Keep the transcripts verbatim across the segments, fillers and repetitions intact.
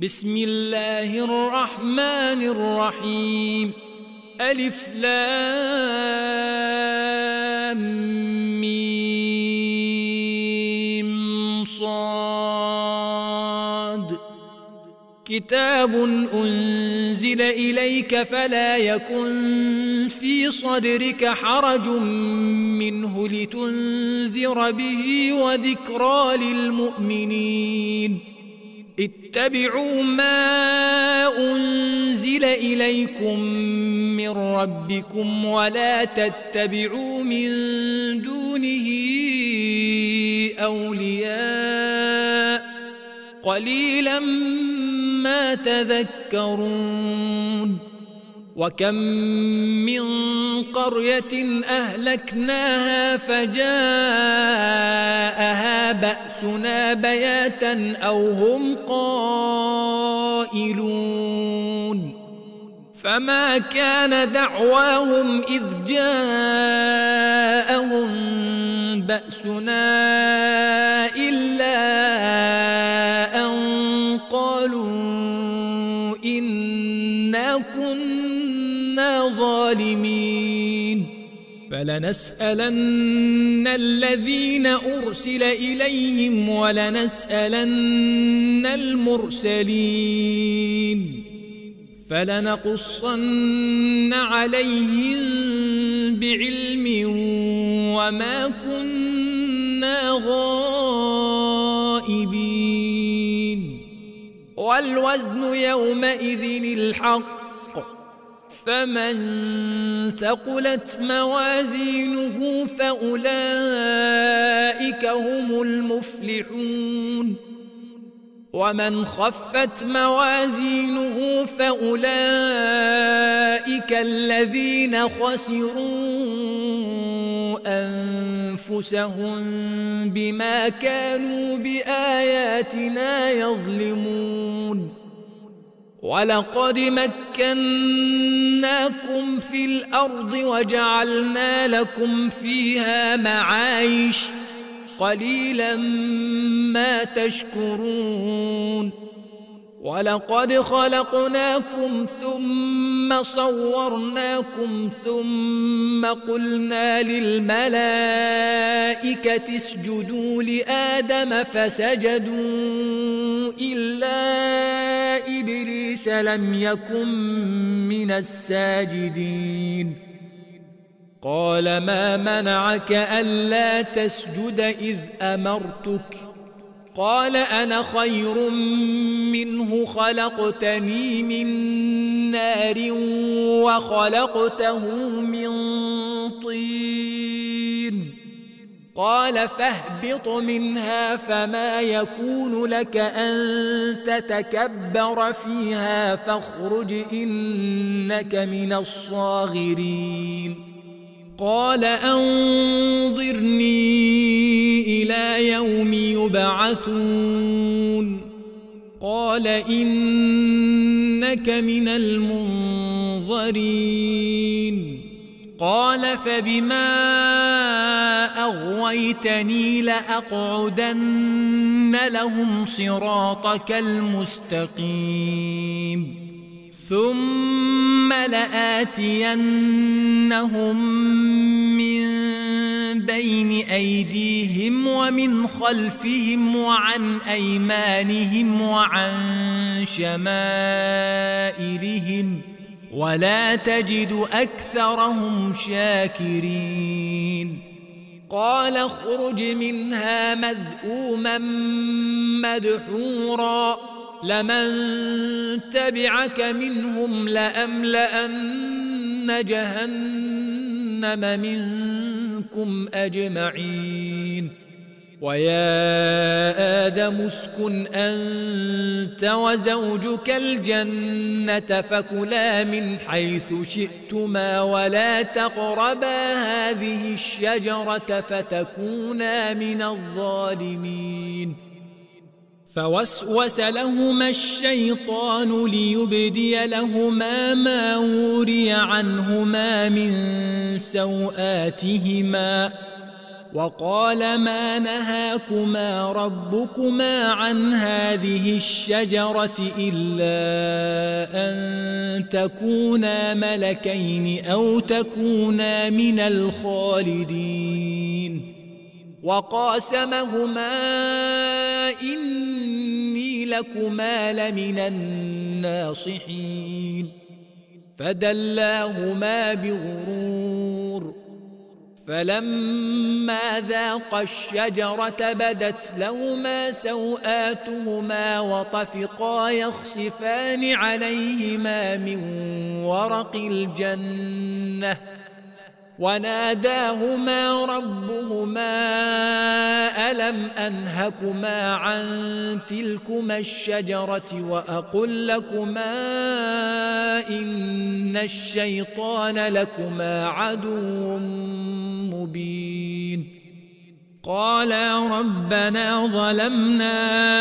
بسم الله الرحمن الرحيم. ألف لام ميم صاد. كتاب أنزل إليك فلا يكن في صدرك حرج منه لتنذر به وذكرى للمؤمنين. اتبعوا ما أنزل إليكم من ربكم ولا تتبعوا من دونه أولياء قليلا ما تذكرون. وكم من قرية أهلكناها فجاءها بأسنا بياتا أو هم قائلون. فما كان دعواهم إذ جاءهم بأسنا إلا أن قالوا إنا كنا ظالمين. فلنسألن الذين أرسل إليهم ولنسألن المرسلين فلنقصن عليهم بعلم وما كنا غائبين. والوزن يومئذ الحق فمن ثقلت موازينه فأولئك هم المفلحون. ومن خفت موازينه فأولئك الذين خسروا أنفسهم بما كانوا بآياتنا يظلمون. ولقد مكناكم في الأرض وجعلنا لكم فيها معايش قليلا ما تشكرون. ولقد خلقناكم ثم صورناكم ثم قلنا للملائكة اسجدوا لآدم فسجدوا إلا إبليس لم يكن من الساجدين. قال ما منعك ألا تسجد إذ أمرتك؟ قال أنا خير منه خلقتني من نار وخلقته من طين. قال فاهبط منها فما يكون لك أن تتكبر فيها فاخرج إنك من الصاغرين. قال أنظرني إلى يوم يبعثون. قال إنك من المنظرين. قال فبما أغويتني لأقعدن لهم صراطك المستقيم ثم لآتينهم من بين أيديهم ومن خلفهم وعن أيمانهم وعن شمائلهم ولا تجد أكثرهم شاكرين. قال اخرج منها مذءوما مدحورا لمن تبعك منهم لأملأن جهنم منكم أجمعين. ويا آدم اسكن أنت وزوجك الجنة فكلا من حيث شئتما ولا تقربا هذه الشجرة فتكونا من الظالمين. فوسوس لهما الشيطان ليبدي لهما ما وري عنهما من سوآتهما وقال ما نهاكما ربكما عن هذه الشجرة إلا أن تكونا ملكين أو تكونا من الخالدين وقاسمهما إني لكما لمن الناصحين فدلاهما بغرور فلما ذاقا الشجرة بدت لهما سوآتهما وطفقا يخصفان عليهما من ورق الجنة وناداهما ربهما ألم أنهكما عن تلكما الشجرة وأقل لكما إن الشيطان لكما عدو مبين قالا ربنا ظلمنا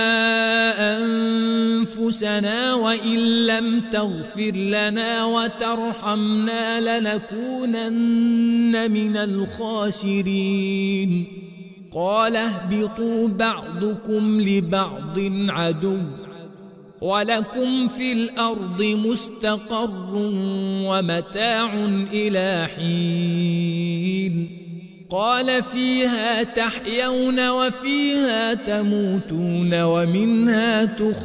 أنفسنا وإن لم تغفر لنا وترحمنا لنكونن من الخاسرين قال اهبطوا بعضكم لبعض عدو ولكم في الأرض مستقر ومتاع إلى حين قال فيها تحيون وفيها تموتون ومنها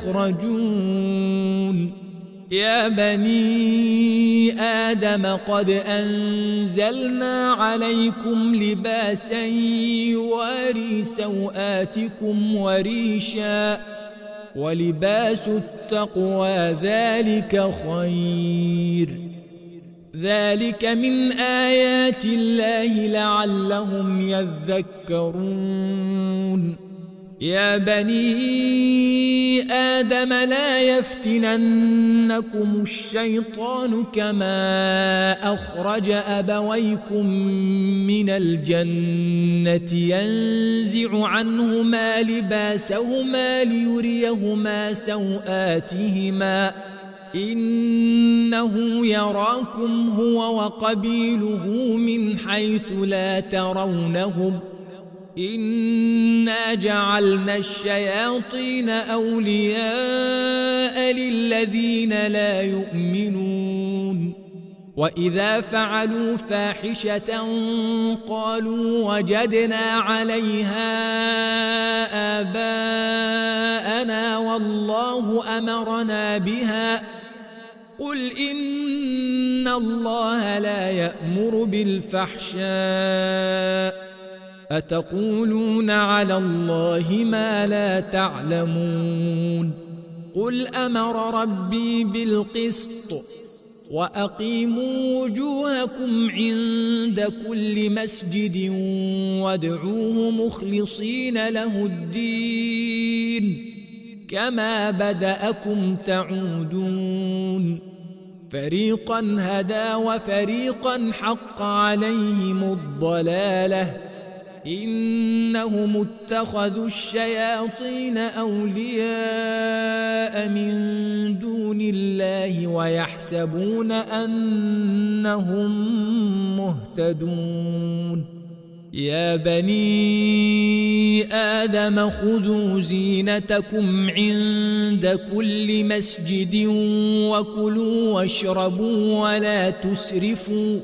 تخرجون يا بني آدم قد أنزلنا عليكم لباسا يواري سوآتكم وريشا ولباس التقوى ذلك خير ذلك من آيات الله لعلهم يذكرون يا بني آدم لا يفتننكم الشيطان كما أخرج أبويكم من الجنة ينزع عنهما لباسهما ليريهما سوآتهما إنه يراكم هو وقبيله من حيث لا ترونهم إنا جعلنا الشياطين أولياء للذين لا يؤمنون وإذا فعلوا فاحشة قالوا وجدنا عليها آباءنا والله أمرنا بها قل إن الله لا يأمر بالفحشاء أتقولون على الله ما لا تعلمون قل أمر ربي بالقسط وأقيموا وجوهكم عند كل مسجد وادعوه مخلصين له الدين كما بدأكم تعودون فريقا هدى وفريقا حق عليهم الضلالة إنهم اتخذوا الشياطين أولياء من دون الله ويحسبون أنهم مهتدون يا بني آدم خذوا زينتكم عند كل مسجد وكلوا واشربوا ولا تسرفوا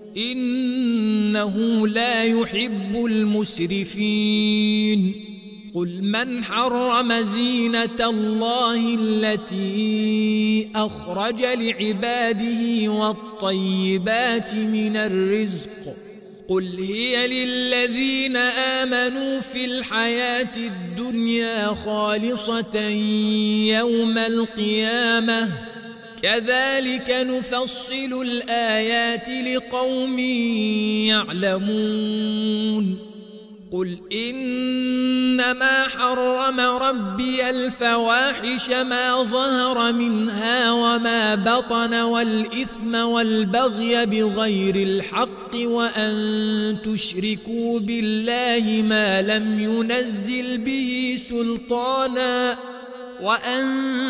إنه لا يحب المسرفين قل من حرم زينة الله التي أخرج لعباده والطيبات من الرزق قل هي للذين آمنوا في الحياة الدنيا خالصة يوم القيامة كذلك نفصل الآيات لقوم يعلمون قل إنما حرم ربي الفواحش ما ظهر منها وما بطن والإثم والبغي بغير الحق وأن تشركوا بالله ما لم ينزل به سلطانا وأن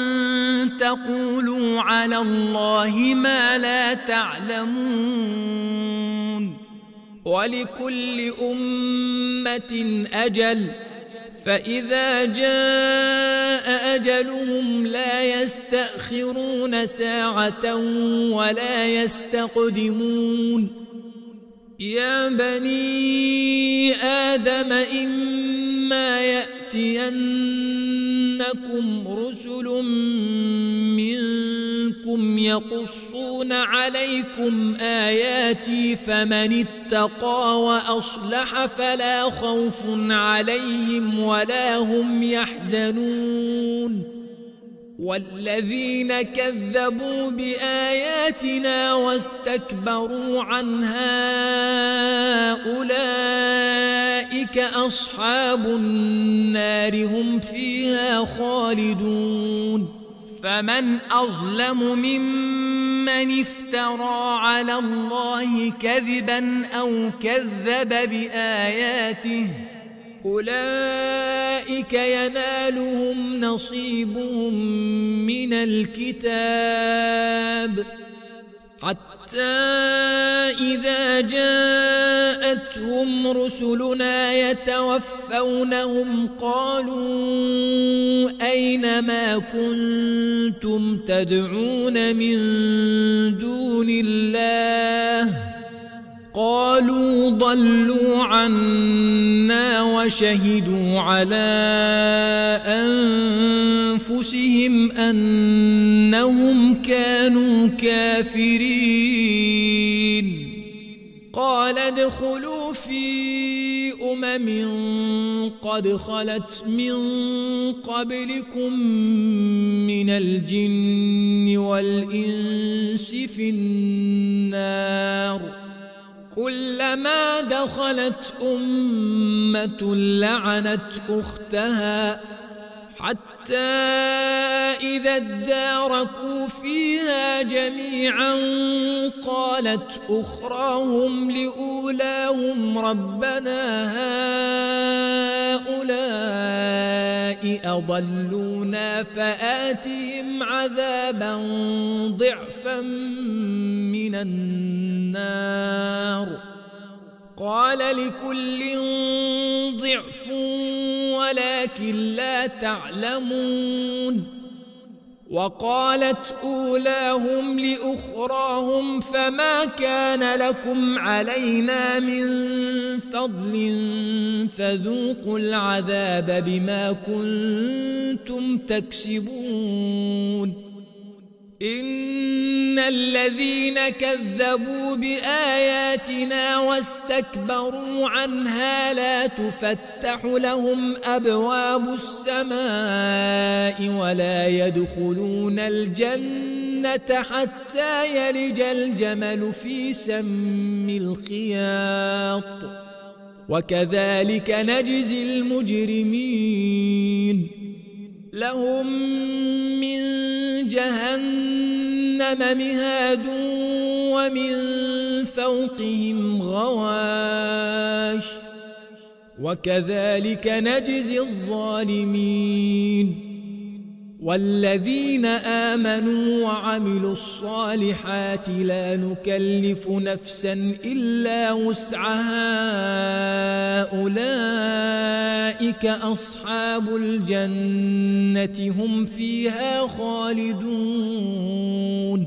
تقولوا على الله ما لا تعلمون ولكل أمة أجل فإذا جاء أجلهم لا يستأخرون ساعة ولا يستقدمون يا بني آدم إما يأتينكم رسل منكم يقصون عليكم آياتي فمن اتقى وأصلح فلا خوف عليهم ولا هم يحزنون والذين كذبوا بآياتنا واستكبروا عنها أولئك أصحاب النار هم فيها خالدون فمن أظلم ممن افترى على الله كذبا أو كذب بآياته أولئك ينالهم نصيبهم من الكتاب حتى إذا جاءتهم رسلنا يتوفونهم قالوا أين ما كنتم تدعون من دون الله قالوا ضلوا عنا وشهدوا على أنفسهم أنهم كانوا كافرين قال ادخلوا في أمم قد خلت من قبلكم من الجن والإنس في النار كلما دخلت أمة لعنت أختها حتى إذا اداركوا فيها جميعا قالت أخراهم لأولاهم ربنا هؤلاء أضلونا فآتهم عذابا ضعفا من النار قال لكل ضعف ولكن لا تعلمون وقالت أولاهم لأخراهم فما كان لكم علينا من فضل فذوقوا العذاب بما كنتم تكسبون إن الذين كذبوا بآياتنا واستكبروا عنها لا تفتح لهم أبواب السماء ولا يدخلون الجنة حتى يلج الجمل في سم الخياط وكذلك نجزي المجرمين لهم من جهنم مهاد ومن فوقهم غواش وكذلك نجزي الظالمين والذين آمنوا وعملوا الصالحات لا نكلف نفسا إلا وسعها أولئك أصحاب الجنة هم فيها خالدون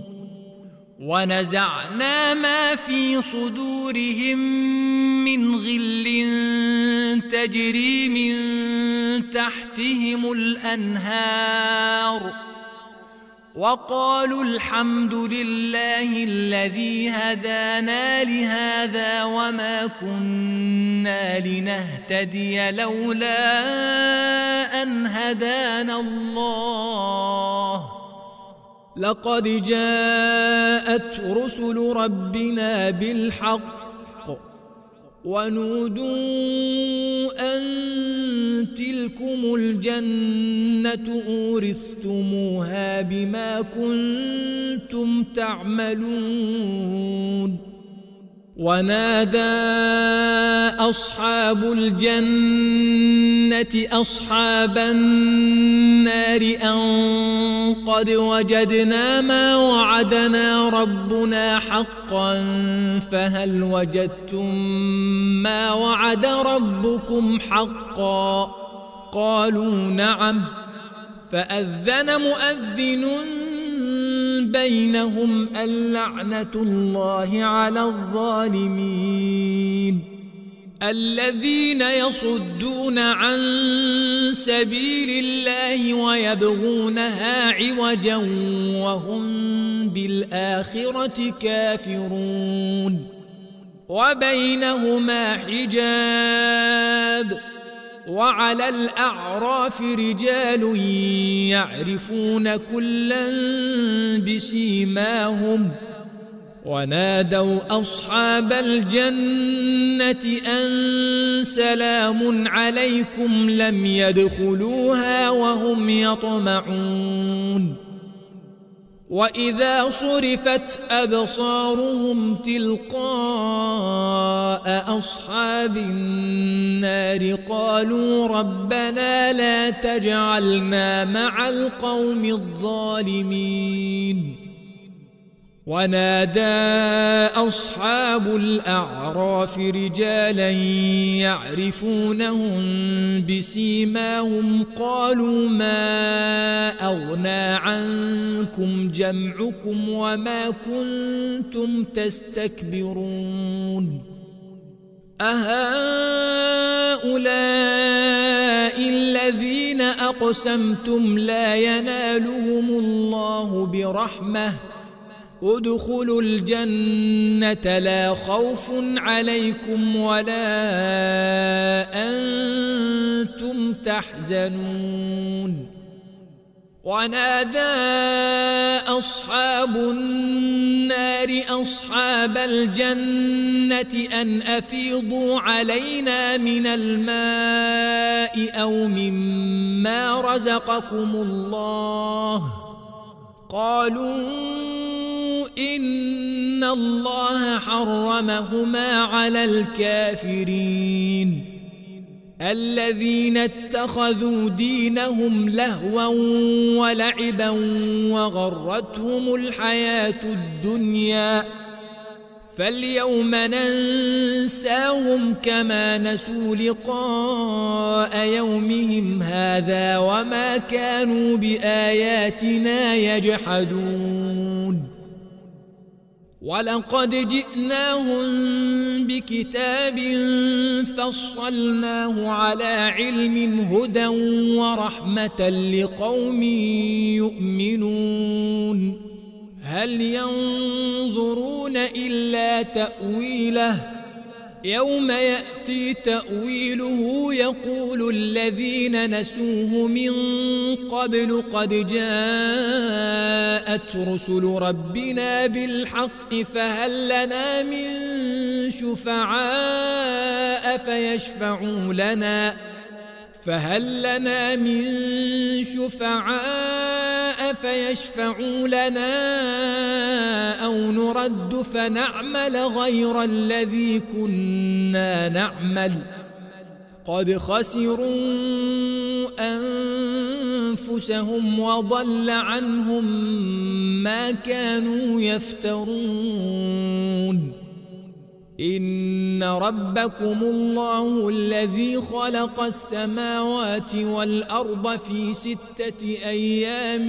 ونزعنا ما في صدورهم من غل تجري من تحتهم الأنهار وقالوا الحمد لله الذي هدانا لهذا وما كنا لنهتدي لولا أن هدانا الله لقد جاءت رسل ربنا بالحق ونودوا أن تلكم الجنة أورثتموها بما كنتم تعملون ونادى أصحاب الجنة أصحاب النار أن قد وجدنا ما وعدنا ربنا حقا فهل وجدتم ما وعد ربكم حقا قالوا نعم فأذن مؤذن بينهم اللعنة الله على الظالمين الذين يصدون عن سبيل الله ويبغونها عوجا وهم بالآخرة كافرون وبينهما حجاب وعلى الأعراف رجال يعرفون كلا بسيماهم ونادوا أصحاب الجنة أن سلام عليكم لم يدخلوها وهم يطمعون وإذا صرفت أبصارهم تلقاء أصحاب النار قالوا ربنا لا تجعلنا مع القوم الظالمين ونادى أصحاب الأعراف رجالا يعرفونهم بسيماهم قالوا ما أغنى عنكم جمعكم وما كنتم تستكبرون أهؤلاء الذين أقسمتم لا ينالهم الله برحمة ادخلوا الجنة لا خوف عليكم ولا أنتم تحزنون ونادى أصحاب النار أصحاب الجنة أن أفيضوا علينا من الماء أو مما رزقكم الله قالوا إن الله حرمهما على الكافرين الذين اتخذوا دينهم لهوا ولعبا وغرتهم الحياة الدنيا فاليوم ننساهم كما نسوا لقاء يومهم هذا وما كانوا بآياتنا يجحدون ولقد جئناهم بكتاب فصلناه على علم هدى ورحمة لقوم يؤمنون هل ينظرون إلا تأويله يوم يأتي تأويله يقول الذين نسوه من قبل قد جاءت رسل ربنا بالحق فهل لنا من شفعاء فيشفعوا لنا فهل لنا من شفعاء فيشفعوا لنا أو نرد فنعمل غير الذي كنا نعمل قد خسروا أنفسهم وضل عنهم ما كانوا يفترون إن ربكم الله الذي خلق السماوات والأرض في ستة أيام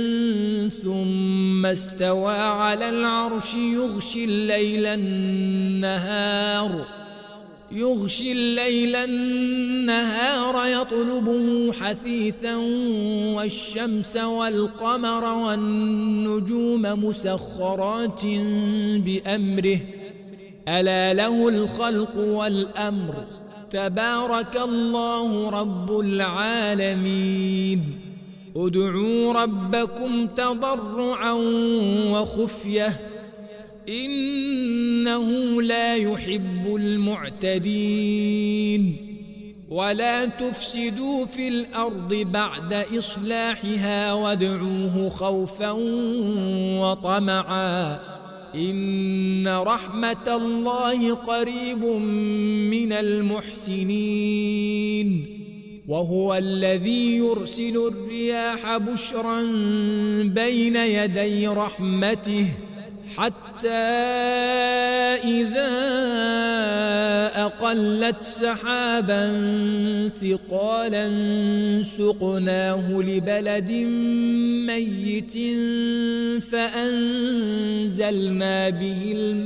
ثم استوى على العرش يغشي الليل النهار يغشي الليل النهار يطلبه حثيثا والشمس والقمر والنجوم مسخرات بأمره ألا له الخلق والأمر تبارك الله رب العالمين ادعوا ربكم تضرعا وخفية إنه لا يحب المعتدين ولا تفسدوا في الأرض بعد إصلاحها وادعوه خوفا وطمعا إن رحمة الله قريب من المحسنين وهو الذي يرسل الرياح بشرا بين يدي رحمته حتى إذا أقلت سحابا ثقالا سقناه لبلد ميت فأنزلنا به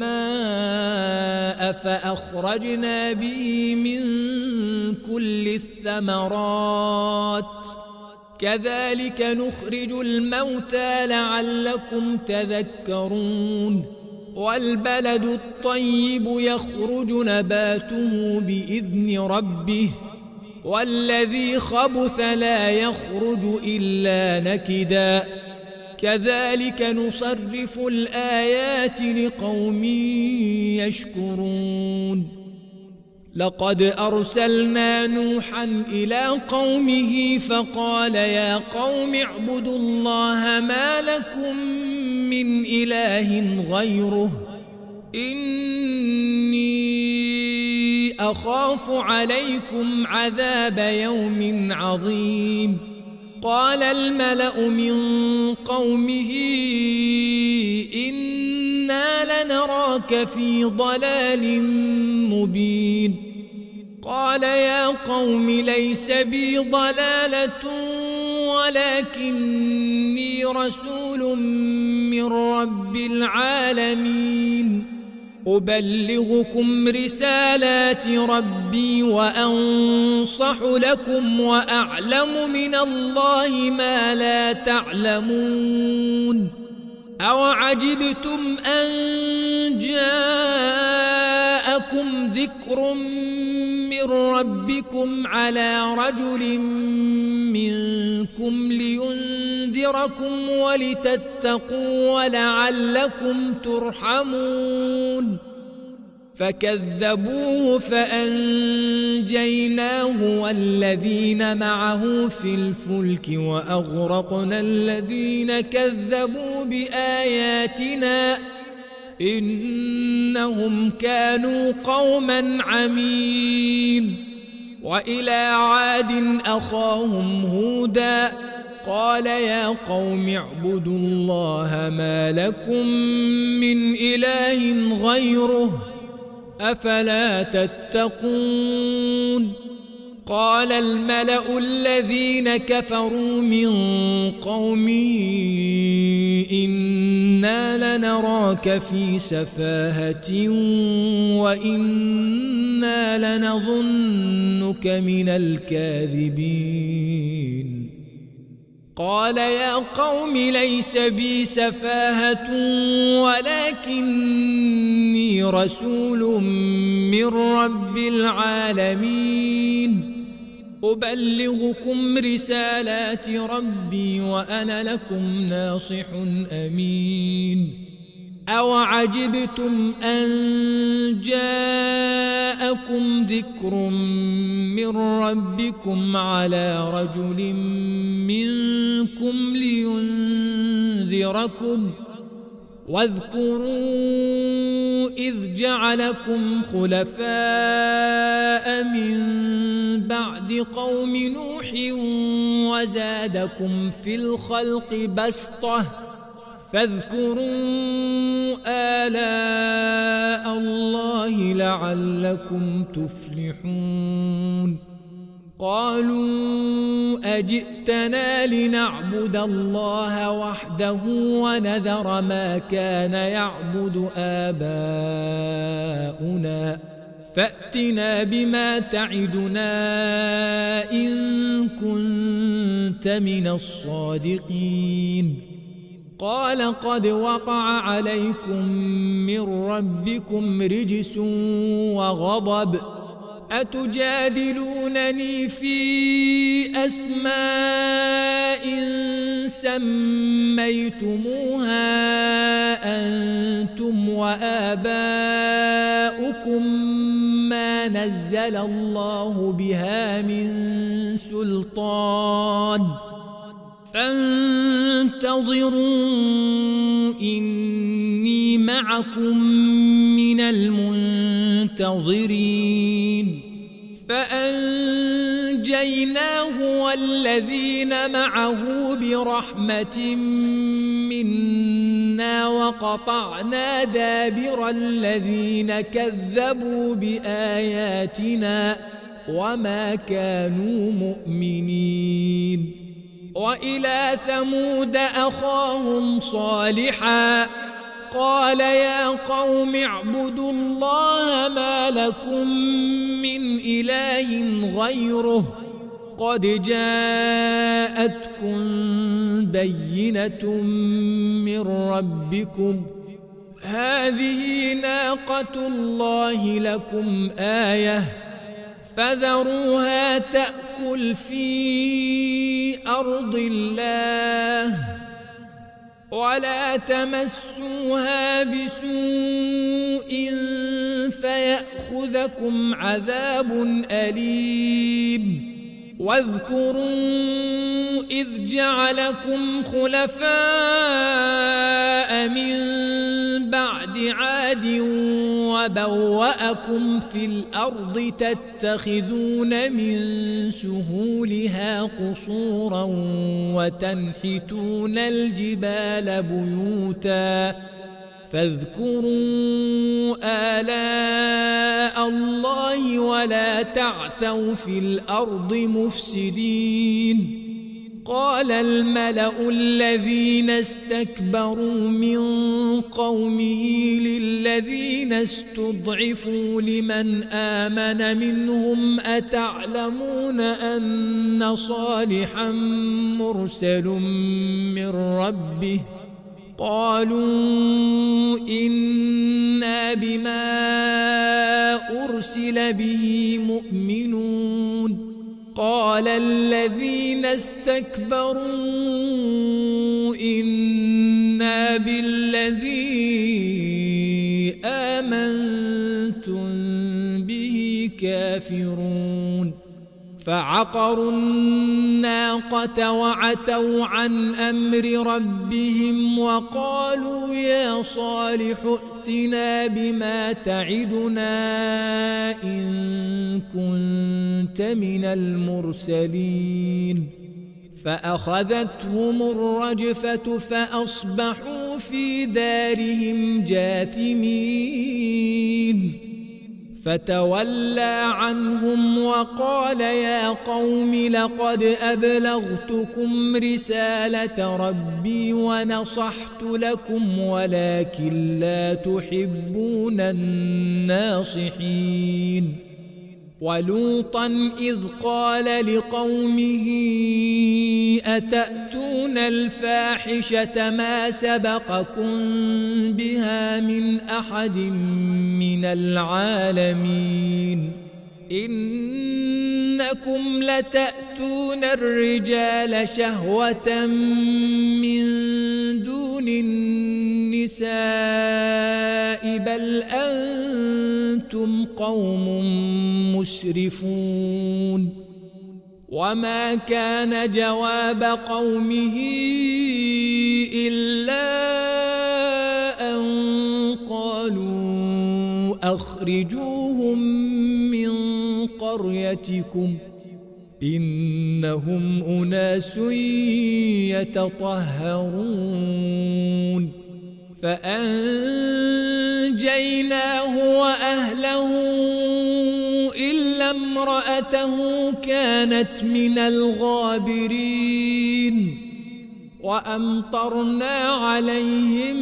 الماء فأخرجنا به من كل الثمرات كذلك نخرج الموتى لعلكم تذكرون والبلد الطيب يخرج نباته بإذن ربه والذي خبث لا يخرج إلا نكدا كذلك نصرف الآيات لقوم يشكرون لقد أرسلنا نوحا إلى قومه فقال يا قوم اعبدوا الله ما لكم من إله غيره إني أخاف عليكم عذاب يوم عظيم قال الملأ من قومه إنا لنراك في ضلال مبين قال يا قوم ليس بي ضلالة ولكني رسول من رب العالمين أبلغكم رسالات ربي وأنصح لكم وأعلم من الله ما لا تعلمون أوعجبتم أن جاءكم ذكر من ربكم على رجل منكم لينذركم ولتتقوا ولعلكم ترحمون فكذبوه فأنجيناه والذين معه في الفلك وأغرقنا الذين كذبوا بآياتنا إنهم كانوا قوما عمين وإلى عاد أخاهم هودا قال يا قوم اعبدوا الله ما لكم من إله غيره أفلا تتقون قال الملأ الذين كفروا من قومه إنا لنراك في سفاهة وإنا لنظنك من الكاذبين قال يا قوم ليس بي سفاهة ولكني رسول من رب العالمين أبلغكم رسالات ربي وأنا لكم ناصح أمين أوعجبتم أن جاءكم ذكر من ربكم على رجل منكم لينذركم واذكروا إذ جعلكم خلفاء من بعد قوم نوح وزادكم في الخلق بسطة فاذكروا آلاء الله لعلكم تفلحون قالوا أجئتنا لنعبد الله وحده ونذر ما كان يعبد آباؤنا فأتنا بما تعدنا إن كنت من الصادقين قال قد وقع عليكم من ربكم رجس وغضب أتجادلونني في أسماء سميتموها أنتم وآباؤكم ما نزل الله بها من سلطان فانتظروا فانتظروا إني معكم من المنتظرين فأنجيناه والذين معه برحمة منا وقطعنا دابر الذين كذبوا بآياتنا وما كانوا مؤمنين وإلى ثمود أخاهم صالحا قال يا قوم اعبدوا الله ما لكم من إله غيره قد جاءتكم بينة من ربكم هذه ناقة الله لكم آية فذروها تأكل في أرض الله ولا تمسوها بسوء فيأخذكم عذاب أليم واذكروا إذ جعلكم خلفاء من بعد عاد وبوأكم في الأرض تتخذون من سهولها قصورا وتنحتون الجبال بيوتا فاذكروا آلاء الله ولا تعثوا في الأرض مفسدين قال الملأ الذين استكبروا من قومه للذين استضعفوا لمن آمن منهم أتعلمون أن صالحا مرسل من ربه قالوا إنا بما أرسل به مؤمنون قال الذين استكبروا إنا بالذي آمنتم به كافرون فعقروا الناقة وعتوا عن أمر ربهم وقالوا يا صالح ائتنا بما تعدنا إن كنت من المرسلين فأخذتهم الرجفة فأصبحوا في دارهم جاثمين فتولى عنهم وقال يا قوم لقد أبلغتكم رسالة ربي ونصحت لكم ولكن لا تحبون الناصحين ولوطا إذ قال لقومه أتأتون الفاحشة ما سبقكم بها من أحد من العالمين إنكم لتأتون الرجال شهوة من دون النساء بل أنتم قوم مسرفون وما كان جواب قومه إلا أن قالوا أخرجوهم من قريتكم إنهم أناس يتطهرون فأنجيناه وأهله إلا امرأته كانت من الغابرين وأمطرنا عليهم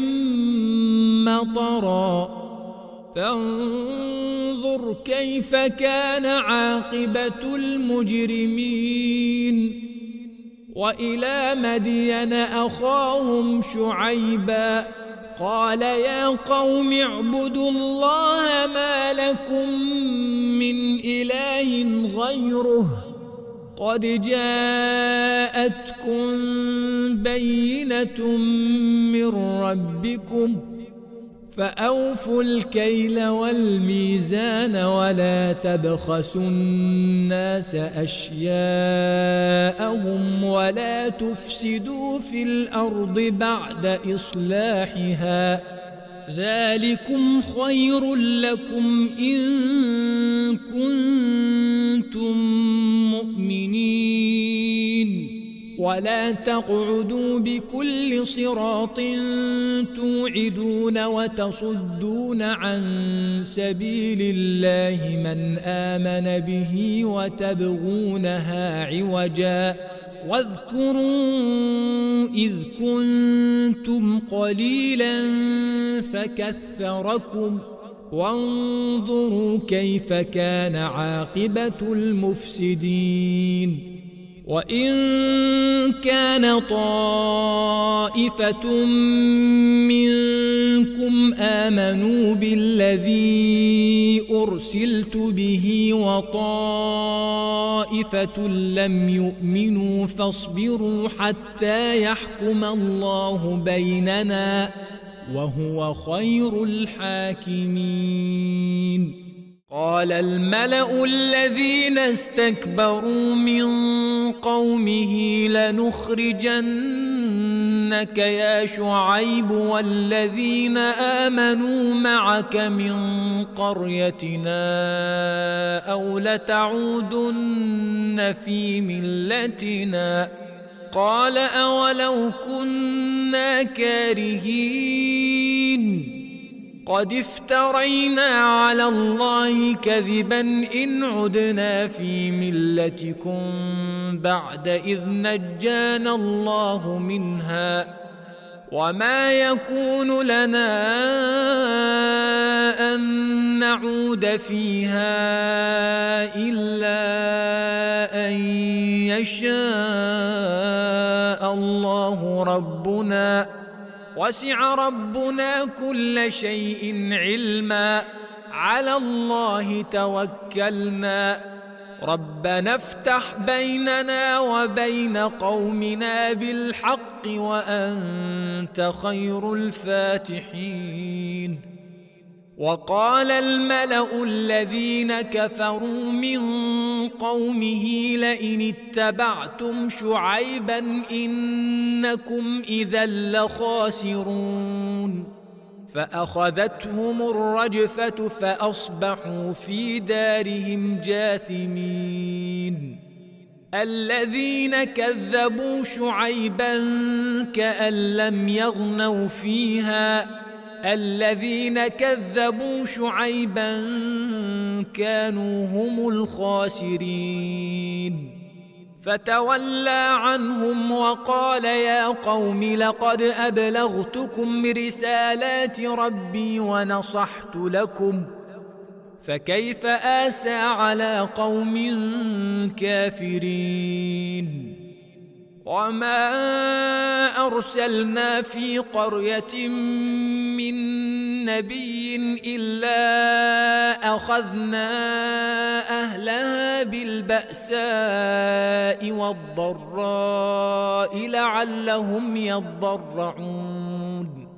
مطرا فانظر كيف كان عاقبة المجرمين وإلى مدين أخاهم شعيبا قال يا قوم اعبدوا الله ما لكم من إله غيره قد جاءتكم بينة من ربكم فأوفوا الكيل والميزان ولا تبخسوا الناس أشياءهم ولا تفسدوا في الأرض بعد إصلاحها ذلكم خير لكم إن كنتم مؤمنين ولا تقعدوا بكل صراط توعدون وتصدون عن سبيل الله من آمن به وتبغونها عوجا واذكروا إذ كنتم قليلا فكثركم وانظروا كيف كان عاقبة المفسدين وإن كان طائفة منكم آمنوا بالذي أرسلت به وطائفة لم يؤمنوا فاصبروا حتى يحكم الله بيننا وهو خير الحاكمين. قال الملأ الذين استكبروا من قومه لنخرجنك يا شعيب والذين آمنوا معك من قريتنا أو لتعودن في ملتنا قال أولو كنا كارهين قد افترينا على الله كذبا إن عدنا في ملتكم بعد إذ نجانا الله منها وما يكون لنا أن نعود فيها إلا أن يشاء الله ربنا وسع ربنا كل شيء علما على الله توكلنا ربنا افتح بيننا وبين قومنا بالحق وأنت خير الفاتحين. وقال الملأ الذين كفروا من قومه لئن اتبعتم شعيبا إنكم إذا لخاسرون فأخذتهم الرجفة فأصبحوا في دارهم جاثمين. الذين كذبوا شعيبا كأن لم يغنوا فيها الذين كذبوا شعيبا كانوا هم الخاسرين. فتولى عنهم وقال يا قوم لقد أبلغتكم رسالات ربي ونصحت لكم فكيف آسى على قوم كافرين. وما أرسلنا في قرية من نبي إلا أخذنا أهلها بالبأساء والضراء لعلهم يضرعون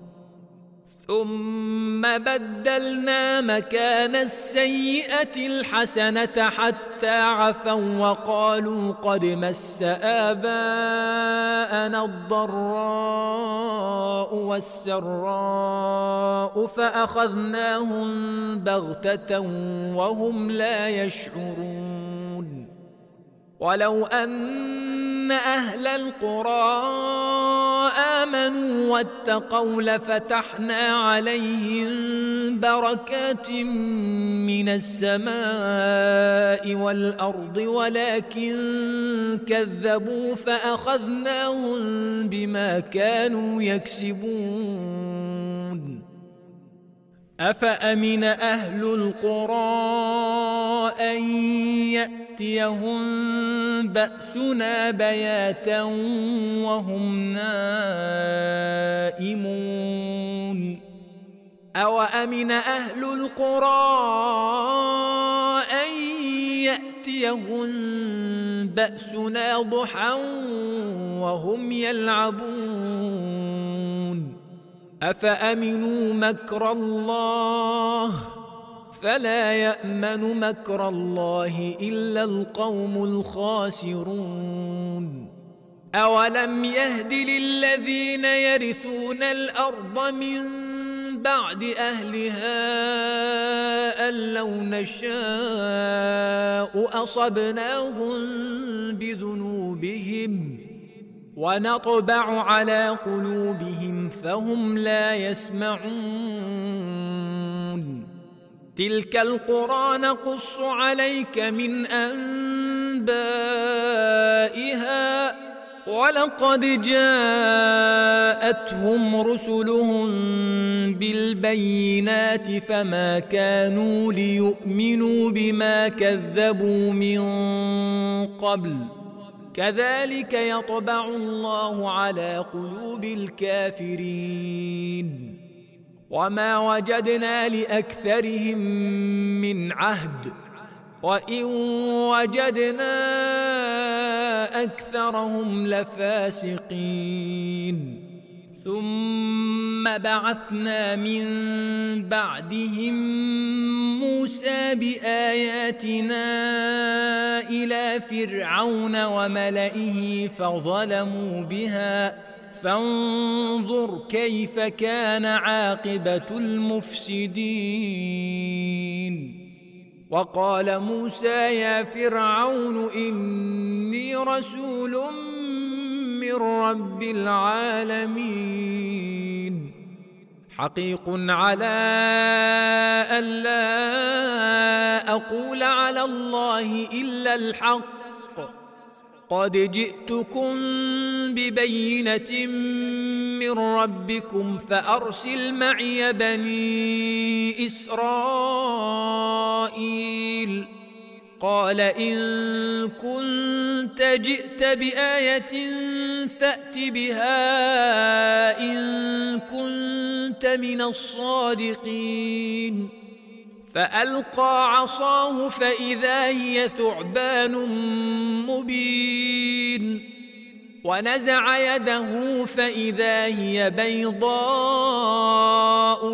ثم بدلنا مكان السيئة الحسنة حتى عفوا وقالوا قد مس آباءنا الضراء والسراء فأخذناهم بغتة وهم لا يشعرون. ولو أن أهل القرى آمنوا واتقوا لفتحنا عليهم بركات من السماء والأرض ولكن كذبوا فأخذناهم بما كانوا يكسبون. أفأمن أهل القرى أن يأتيهم بأسنا بياتا وهم نائمون أوأمن أهل القرى أن يأتيهم بأسنا ضحى وهم يلعبون أفأمنوا مكر الله فلا يأمن مكر الله إلا القوم الخاسرون أولم يهد للذين يرثون الأرض من بعد أهلها أن لو نشاء أصبناهم بذنوبهم ونطبع على قلوبهم فهم لا يسمعون تلك القرى نقص عليك من أنبائها ولقد جاءتهم رسلهم بالبينات فما كانوا ليؤمنوا بما كذبوا من قبل كذلك يطبع الله على قلوب الكافرين وما وجدنا لأكثرهم من عهد وإن وجدنا أكثرهم لفاسقين ثم بعثنا من بعدهم موسى بآياتنا إلى فرعون وملئه فظلموا بها فانظر كيف كان عاقبة المفسدين وقال موسى يا فرعون إني رسول من رب العالمين حقيق على ألا أقول على الله إلا الحق قد جئتكم ببينة من ربكم فأرسل معي بني إسرائيل قال إن كنت جئت بآية فأت بها إن كنت من الصادقين فألقى عصاه فإذا هي ثعبان مبين ونزع يده فإذا هي بيضاء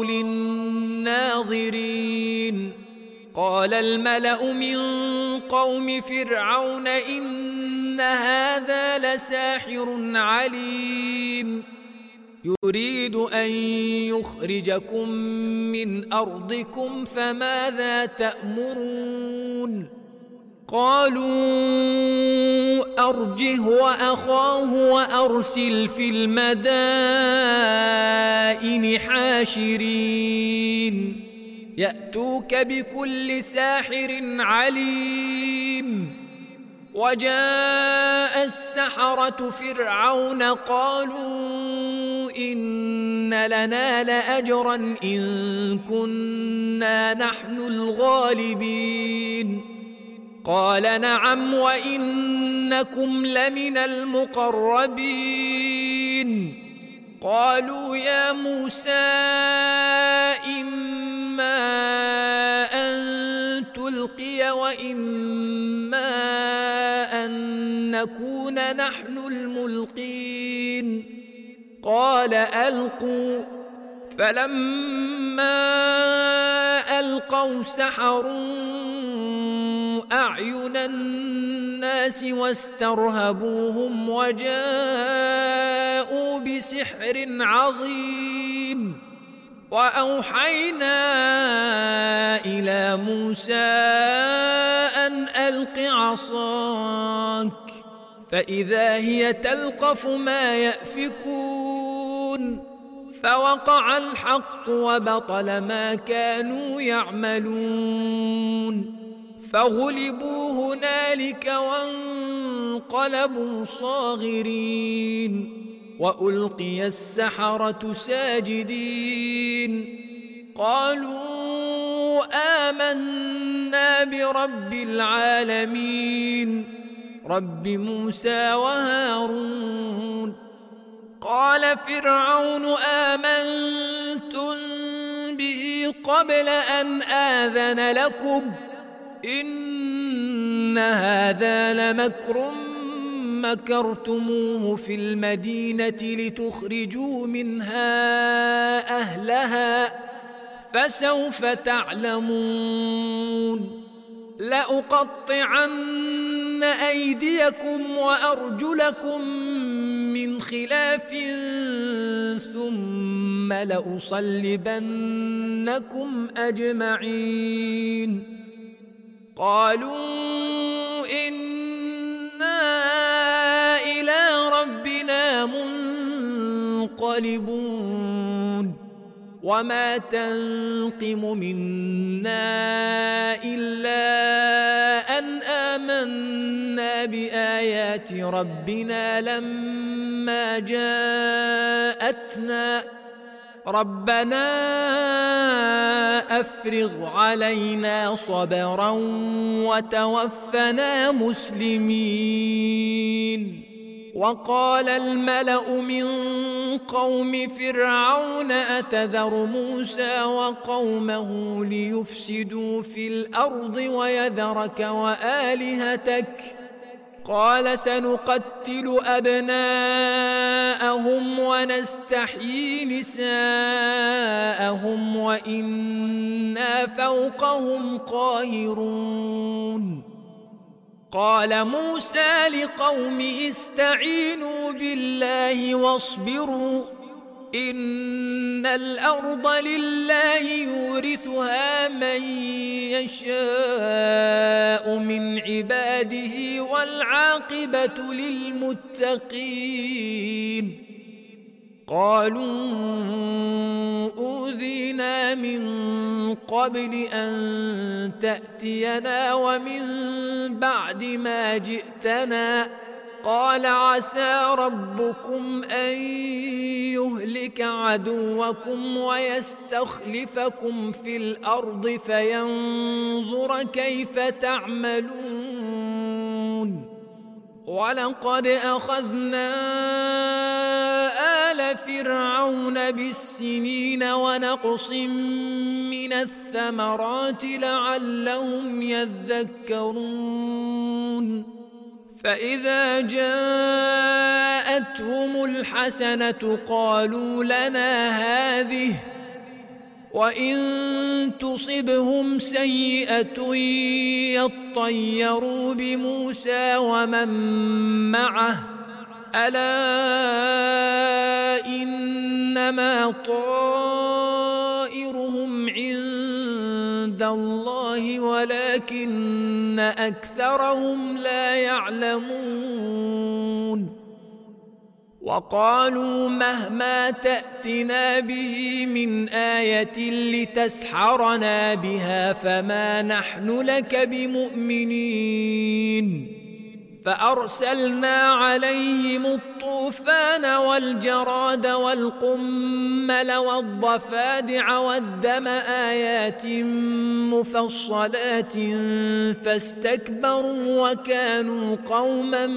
للناظرين قال الملأ من قوم فرعون إن هذا لساحر عليم يريد أن يخرجكم من أرضكم فماذا تأمرون قالوا أرجه وأخاه وأرسل في المدائن حاشرين يأتوك بكل ساحر عليم وجاء السحرة فرعون قالوا إن لنا لأجرا إن كنا نحن الغالبين قال نعم وإنكم لمن المقربين قالوا يا موسى إما أن تلقي وإما أن نكون نحن الملقين قال ألقوا فلما ألقوا سحروا أعين الناس واسترهبوهم وجاءوا بسحر عظيم وأوحينا إلى موسى أن ألق عصاك فإذا هي تلقف ما يأفكون فوقع الحق وبطل ما كانوا يعملون فغلبوا هنالك وانقلبوا صاغرين وألقي السحرة ساجدين قالوا آمنا برب العالمين رب موسى وهارون قال فرعون آمنتم به قبل أن آذن لكم إن هذا لمكر مكرتموه في المدينة لتخرجوا منها يصلونها فسوف تعلمون لأقطعن أيديكم وأرجلكم من خلاف ثم لأصلبنكم أجمعين قالوا إنا إلى ربنا منقلبون وما تنقم منا إلا أن آمنا بآيات ربنا لما جاءتنا ربنا أفرغ علينا صبرا وتوفنا مسلمين وقال الملأ من قوم فرعون أتذر موسى وقومه ليفسدوا في الأرض ويذرك وآلهتك قال سنقتل أبناءهم ونستحيي نساءهم وإنا فوقهم قاهرون قال موسى لقومه استعينوا بالله واصبروا إن الأرض لله يورثها من يشاء من عباده والعاقبة للمتقين قالوا أوذينا من قبل أن تأتينا ومن بعد ما جئتنا قال عسى ربكم أن يهلك عدوكم ويستخلفكم في الأرض فينظر كيف تعملون ولقد أخذنا آل فرعون بالسنين ونقص من الثمرات لعلهم يذكرون فإذا جاءتهم الحسنة قالوا لنا هذه وإن تصبهم سيئة يطيروا بموسى ومن معه ألا إنما طائرهم عند الله ولكن أكثرهم لا يعلمون وقالوا مهما تأتنا به من آية لتسحرنا بها فما نحن لك بمؤمنين فأرسلنا عليهم الطوفان والجراد والقمل والضفادع والدم آيات مفصلات فاستكبروا وكانوا قوما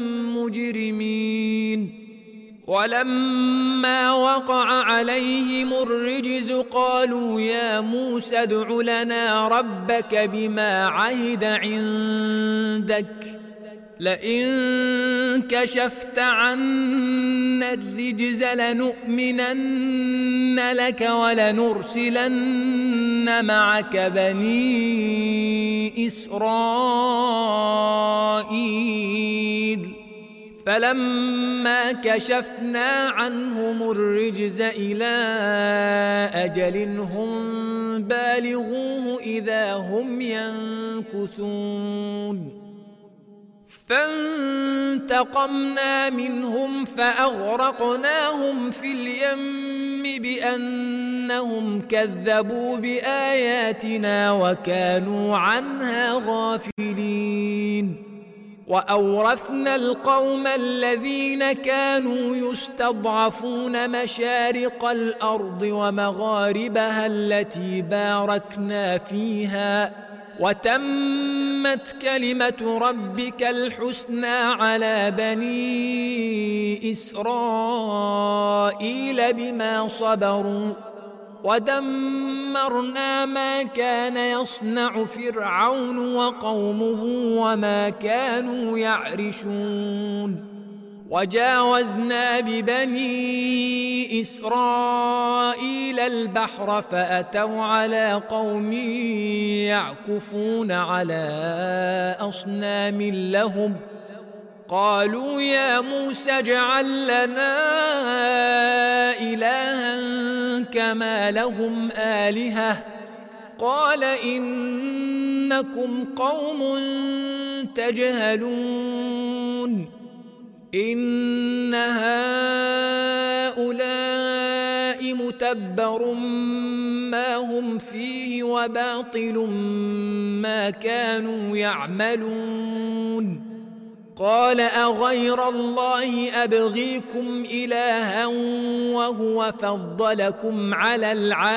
مجرمين ولما وقع عليهم الرجز قالوا يا موسى ادع لنا ربك بما عهد عندك لئن كشفت عنا الرجز لنؤمنن لك ولنرسلن معك بني إسرائيل فلما كشفنا عنهم الرجز إلى أجل هم بالغوه إذا هم ينكثون فانتقمنا منهم فأغرقناهم في اليم بأنهم كذبوا بآياتنا وكانوا عنها غافلين وأورثنا القوم الذين كانوا يستضعفون مشارق الأرض ومغاربها التي باركنا فيها وتمت كلمة ربك الحسنى على بني إسرائيل بما صبروا ودمرنا ما كان يصنع فرعون وقومه وما كانوا يعرشون وجاوزنا ببني إسرائيل البحر فأتوا على قوم يعكفون على أصنام لهم قالوا يا موسى اجعل لنا إلها كما لهم آلهة قال إنكم قوم تجهلون إن هؤلاء متبر ما هم فيه وباطل ما كانوا يعملون قال أغير الله أبغيكم إلها وهو فضلكم على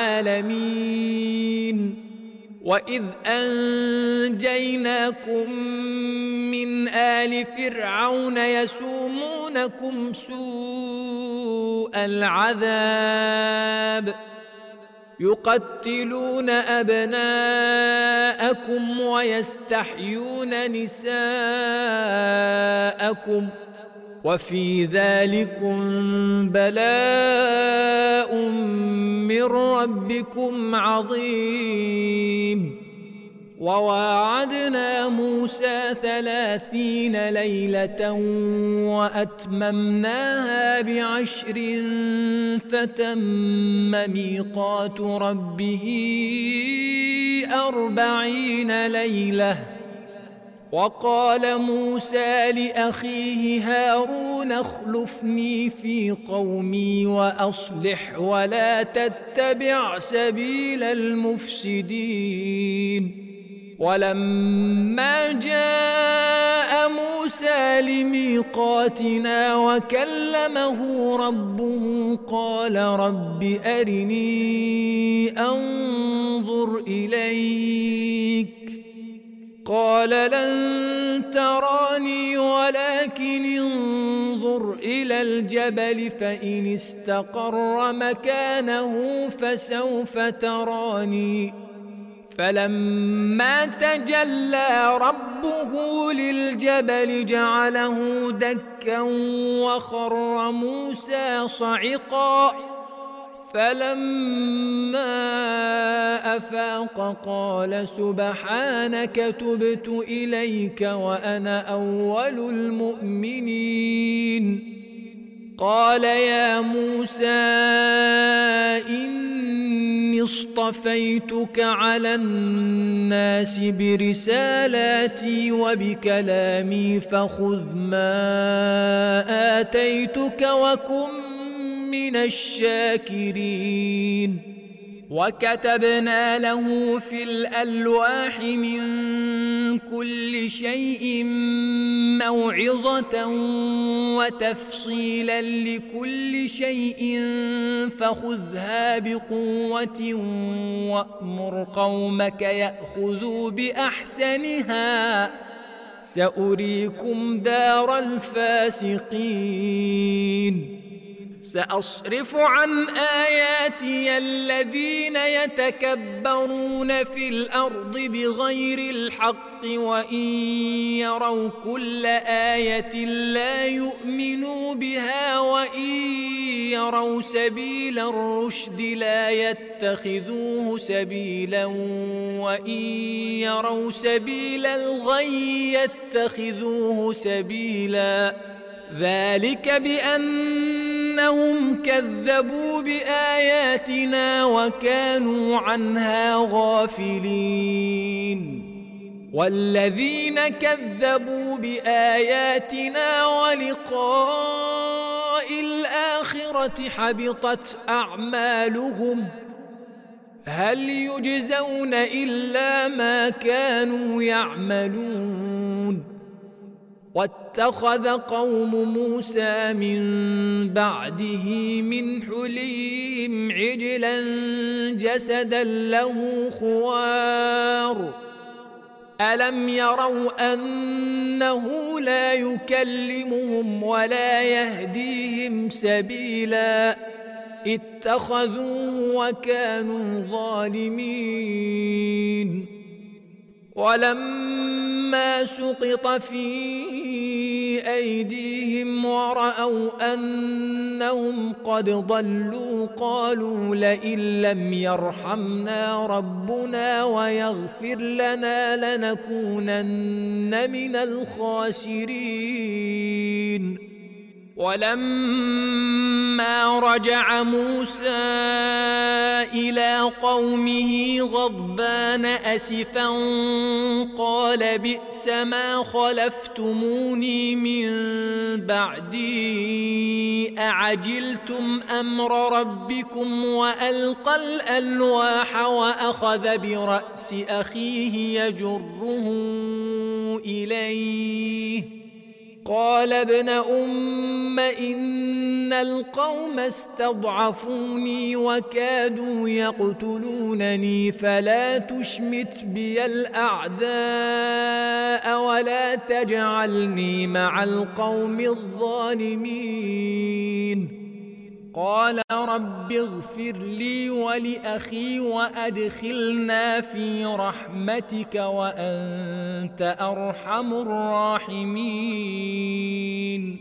العالمين وإذ أنجيناكم من آل فرعون يسومونكم سوء العذاب يقتلون أبناءكم ويستحيون نساءكم وفي ذلكم بلاء من ربكم عظيم وواعدنا موسى ثلاثين ليلة وأتممناها بعشر فتم ميقات ربه أربعين ليلة وقال موسى لأخيه هارون اخلفني في قومي وأصلح ولا تتبع سبيل المفسدين ولما جاء موسى لميقاتنا وكلمه ربه قال رب أرني أنظر إليك قال لن تراني ولكن انظر إلى الجبل فإن استقر مكانه فسوف تراني فلما تجلى ربه للجبل جعله دكا وخر موسى صعقا فلما أفاق قال سبحانك تبت إليك وأنا أول المؤمنين قال يا موسى إني اصطفيتك على الناس برسالاتي وبكلامي فخذ ما آتيتك وكن من الشاكرين وكتبنا له في الألواح من كل شيء موعظة وتفصيلا لكل شيء فخذها بقوة وأمر قومك يأخذوا بأحسنها سأريكم دار الفاسقين سأصرف عن آياتي الذين يتكبرون في الأرض بغير الحق وإن يروا كل آية لا يؤمنوا بها وإن يروا سبيل الرشد لا يتخذوه سبيلا وإن يروا سبيل الغي يتخذوه سبيلا ذلك بأنهم كذبوا بآياتنا وكانوا عنها غافلين والذين كذبوا بآياتنا ولقاء الآخرة حبطت أعمالهم هل يجزون إلا ما كانوا يعملون واتخذ قوم موسى من بعده من حليهم عجلا جسدا له خوار ألم يروا أنه لا يكلمهم ولا يهديهم سبيلا اتخذوه وكانوا ظالمين ولما سقط في أيديهم ورأوا أنهم قد ضلوا قالوا لئن لم يرحمنا ربنا ويغفر لنا لنكونن من الخاسرين. ولما رجع موسى إلى قومه غضبان أسفا قال بئس ما خلفتموني من بعدي أعجلتم أمر ربكم وألقى الألواح وأخذ برأس أخيه يجره إليه قال ابن أم إن القوم استضعفوني وكادوا يقتلونني فلا تشمت بي الأعداء ولا تجعلني مع القوم الظالمين. قال رب اغفر لي ولأخي وأدخلنا في رحمتك وأنت أرحم الراحمين.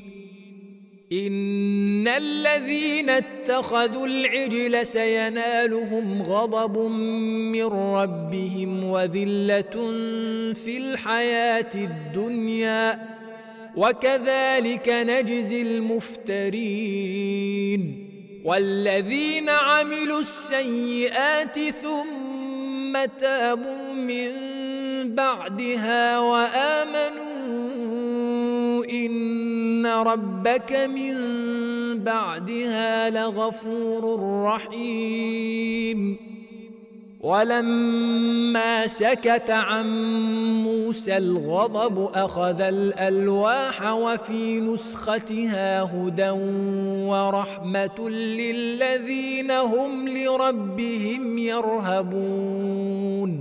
إن الذين اتخذوا العجل سينالهم غضب من ربهم وذلة في الحياة الدنيا وكذلك نجزي المفترين. والذين عملوا السيئات ثم تابوا من بعدها وآمنوا إن ربك من بعدها لغفور رحيم. ولما سكت عن موسى الغضب أخذ الألواح وفي نسختها هدى ورحمة للذين هم لربهم يرهبون.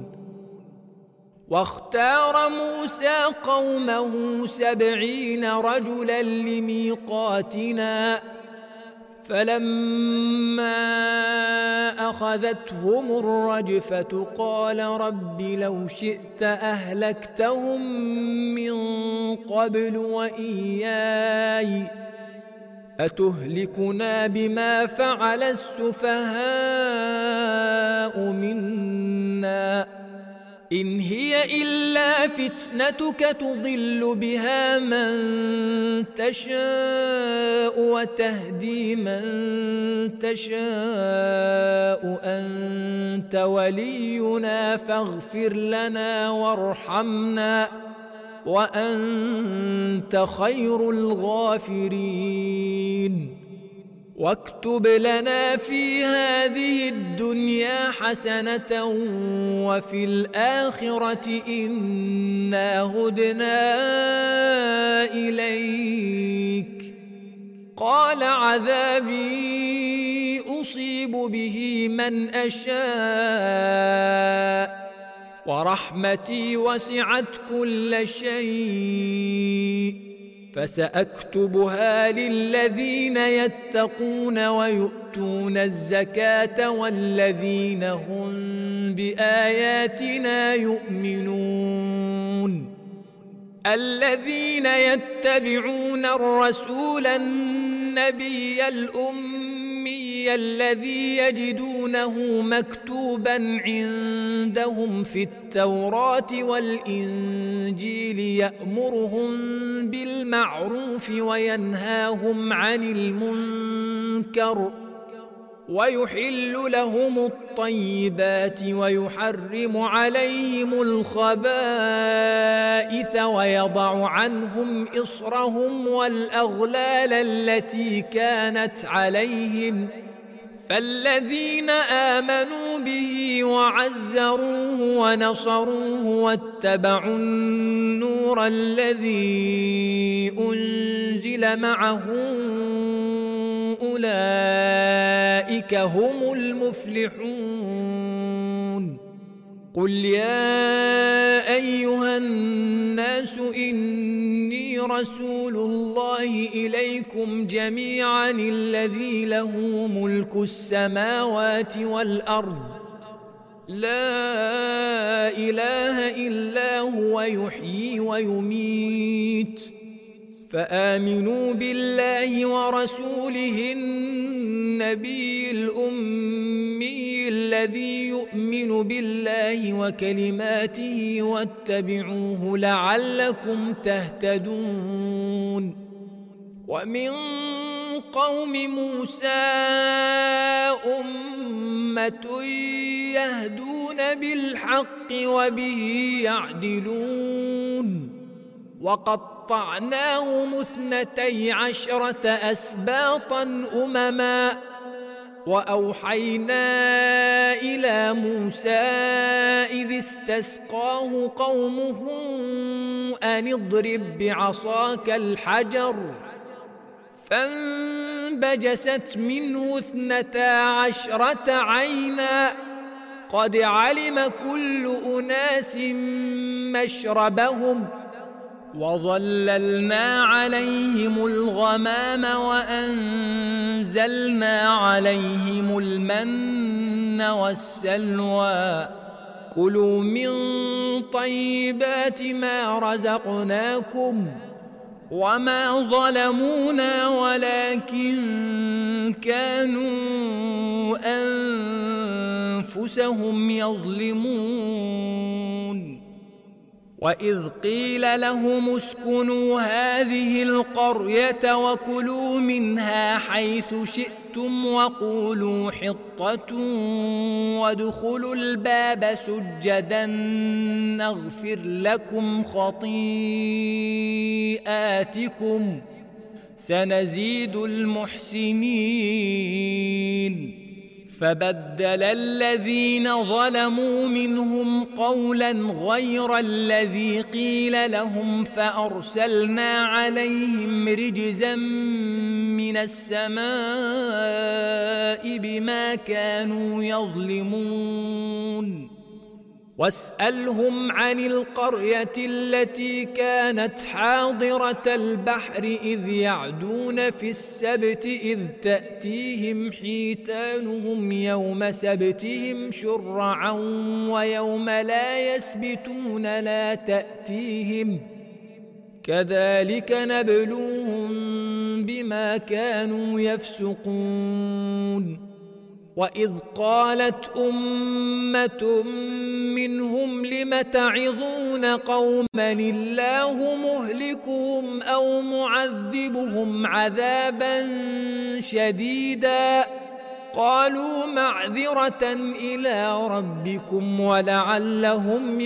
واختار موسى قومه سبعين رجلا لميقاتنا فلما أخذتهم الرجفة قال رب لو شئت أهلكتهم من قبل وإياي أتهلكنا بما فعل السفهاء منا إن هي إلا فتنتك تضل بها من تشاء وتهدي من تشاء أنت ولينا فاغفر لنا وارحمنا وأنت خير الغافرين. واكتب لنا في هذه الدنيا حسنة وفي الآخرة إنا هدنا إليك. قال عذابي أصيب به من أشاء ورحمتي وسعت كل شيء فسأكتبها للذين يتقون ويؤتون الزكاة والذين هم بآياتنا يؤمنون. الذين يتبعون الرسول النبي الأمي الذي يجدونه مكتوبا عندهم في التوراة والإنجيل يأمرهم بالمعروف وينهاهم عن المنكر ويحل لهم الطيبات ويحرم عليهم الخبائث ويضع عنهم إصرهم والأغلال التي كانت عليهم. فالذين آمنوا به وعزروه ونصروه واتبعوا النور الذي أنزل معه أولئك هم المفلحون. قل يا أيها الناس إني رسول الله إليكم جميعا الذي له ملك السماوات والأرض لا إله إلا هو يحيي ويميت فآمنوا بالله ورسوله النبي الأمي الذي يؤمن بالله وكلماته واتبعوه لعلكم تهتدون. ومن قوم موسى أمة يهدون بالحق وبه يعدلون وقطعناهم اثنتي عشرة أسباطا أمما وأوحينا إلى موسى إذ استسقاه قومه أن اضرب بعصاك الحجر فانبجست منه اثنتا عشرة عينا قد علم كل أناس مشربهم وظللنا عليهم الغمام وأنزلنا عليهم المن والسلوى كلوا من طيبات ما رزقناكم وما ظلمونا ولكن كانوا أنفسهم يظلمون. وإذ قيل لهم اسكنوا هذه القرية وكلوا منها حيث شئتم وقولوا حطة وادخلوا الباب سجدا نغفر لكم خطيئاتكم سنزيد المحسنين. فبدل الذين ظلموا منهم قولا غير الذي قيل لهم فأرسلنا عليهم رجزا من السماء بما كانوا يظلمون. واسألهم عن القرية التي كانت حاضرة البحر إذ يعدون في السبت إذ تأتيهم حيتانهم يوم سبتهم شرعا ويوم لا يسبتون لا تأتيهم كذلك نبلوهم بما كانوا يفسقون. وإذ قالت أمة منهم لم تعظون قوما الله مهلكهم أو معذبهم عذابا شديدا قالوا معذرة إلى ربكم ولعلهم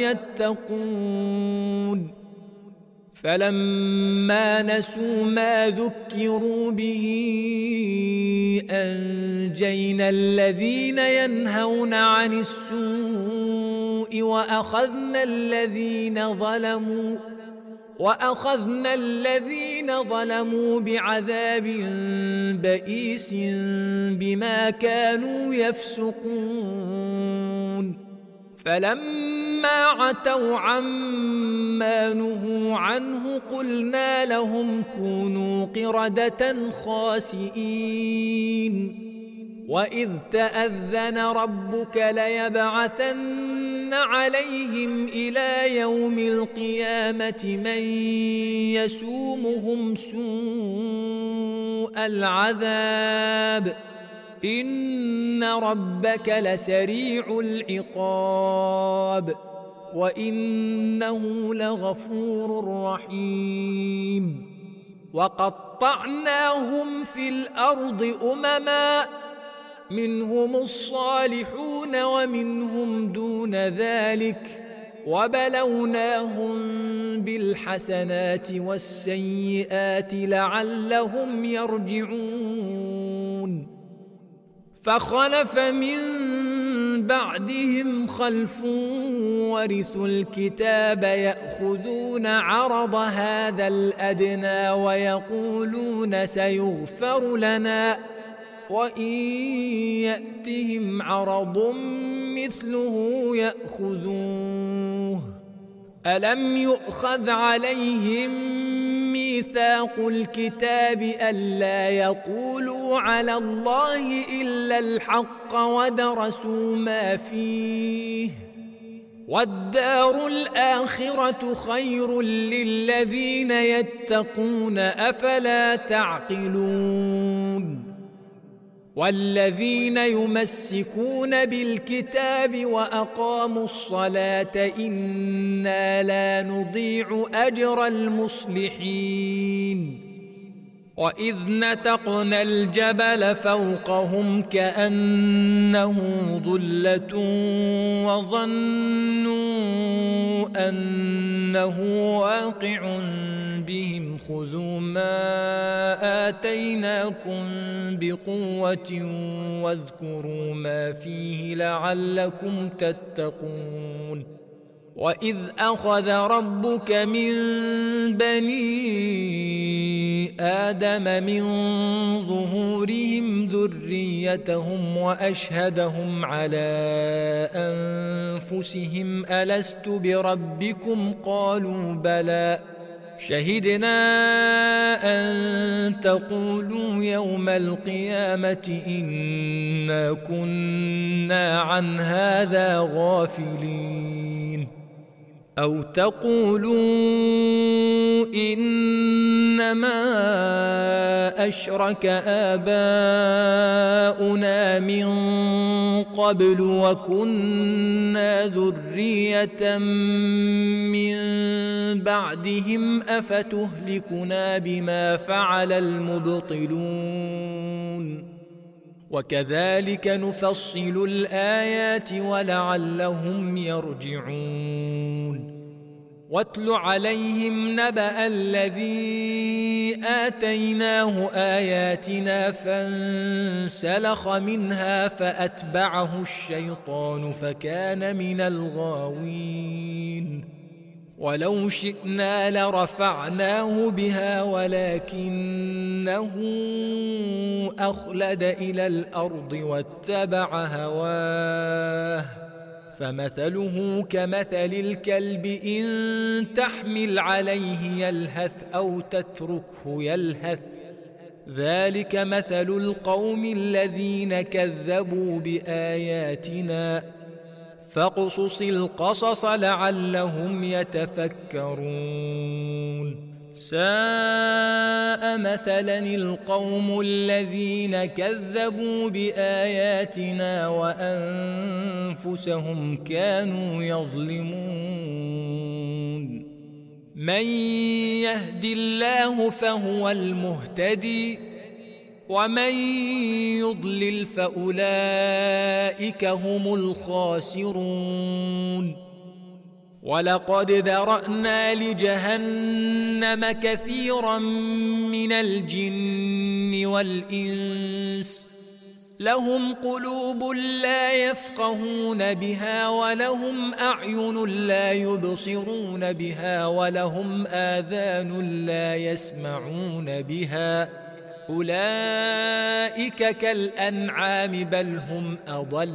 يتقون. فلما نسوا ما ذكروا به أنجينا الذين ينهون عن السوء وأخذنا الذين ظلموا وأخذنا الذين ظلموا بعذاب بئيس بما كانوا يفسقون. فلما عتوا عما نهوا عنه قلنا لهم كونوا قردة خاسئين. وإذ تأذن ربك ليبعثن عليهم إلى يوم القيامة من يسومهم سوء العذاب إن ربك لسريع العقاب وإنه لغفور رحيم. وقطعناهم في الأرض أمما منهم الصالحون ومنهم دون ذلك وبلوناهم بالحسنات والسيئات لعلهم يرجعون. فخلف من بعدهم خلف ورثوا الكتاب يأخذون عرض هذا الأدنى ويقولون سيغفر لنا وإن يأتهم عرض مثله يأخذوه. ألم يؤخذ عليهم ميثاق ميثاق الكتاب ألا يقولوا على الله إلا الحق ودرسوا ما فيه والدار الآخرة خير للذين يتقون أفلا تعقلون والذين يمسكون بالكتاب وأقاموا الصلاة إنا لا نضيع أجر المصلحين وإذ نتقنا الجبل فوقهم كأنه ظلة وظنوا أنه واقع بهم خذوا ما آتيناكم بقوة واذكروا ما فيه لعلكم تتقون وإذ أخذ ربك من بني آدم من ظهورهم ذريتهم وأشهدهم على أنفسهم ألست بربكم قالوا بلى شهدنا أن تقولوا يوم القيامة إنا كنا عن هذا غافلين أو تقولوا إنما أشرك آباؤنا من قبل وكنا ذرية من بعدهم أفتهلكنا بما فعل المبطلون وكذلك نفصل الآيات ولعلهم يرجعون واتل عليهم نبأ الذي آتيناه آياتنا فانسلخ منها فأتبعه الشيطان فكان من الغاوين ولو شئنا لرفعناه بها ولكنه أخلد إلى الأرض واتبع هواه فمثله كمثل الكلب إن تحمل عليه يلهث أو تتركه يلهث ذلك مثل القوم الذين كذبوا بآياتنا فاقصص القصص لعلهم يتفكرون ساء مثلا القوم الذين كذبوا بآياتنا وأنفسهم كانوا يظلمون من يهد الله فهو المهتدي ومن يضلل فأولئك هم الخاسرون ولقد ذرأنا لجهنم كثيرا من الجن والإنس لهم قلوب لا يفقهون بها ولهم أعين لا يبصرون بها ولهم آذان لا يسمعون بها أولئك كالأنعام بل هم أضل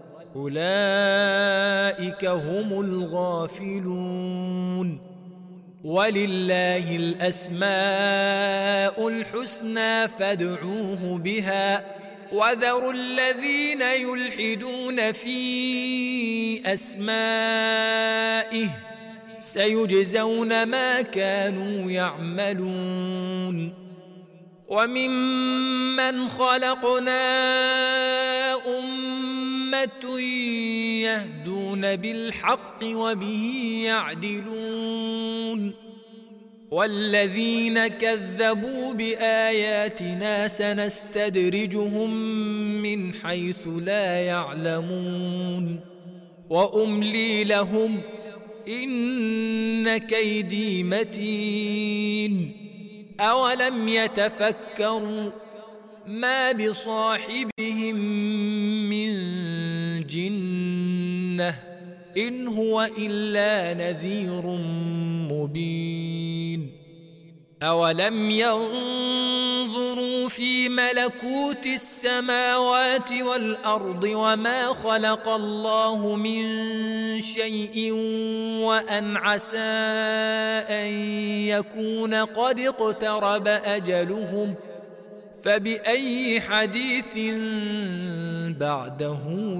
أولئك هم الغافلون ولله الأسماء الحسنى فادعوه بها وذروا الذين يلحدون في أسمائه سيجزون ما كانوا يعملون وممن خلقنا أمة يهدون بالحق وبه يعدلون والذين كذبوا بآياتنا سنستدرجهم من حيث لا يعلمون وأملي لهم إن كيدي متين أولم يتفكروا ما بصاحبهم من جنة إن هو إلا نذير مبين أولم ينظروا في ملكوت السماوات والأرض وما خلق الله من شيء وأن عسى أن يكون قد اقترب أجلهم فبأي حديث بعده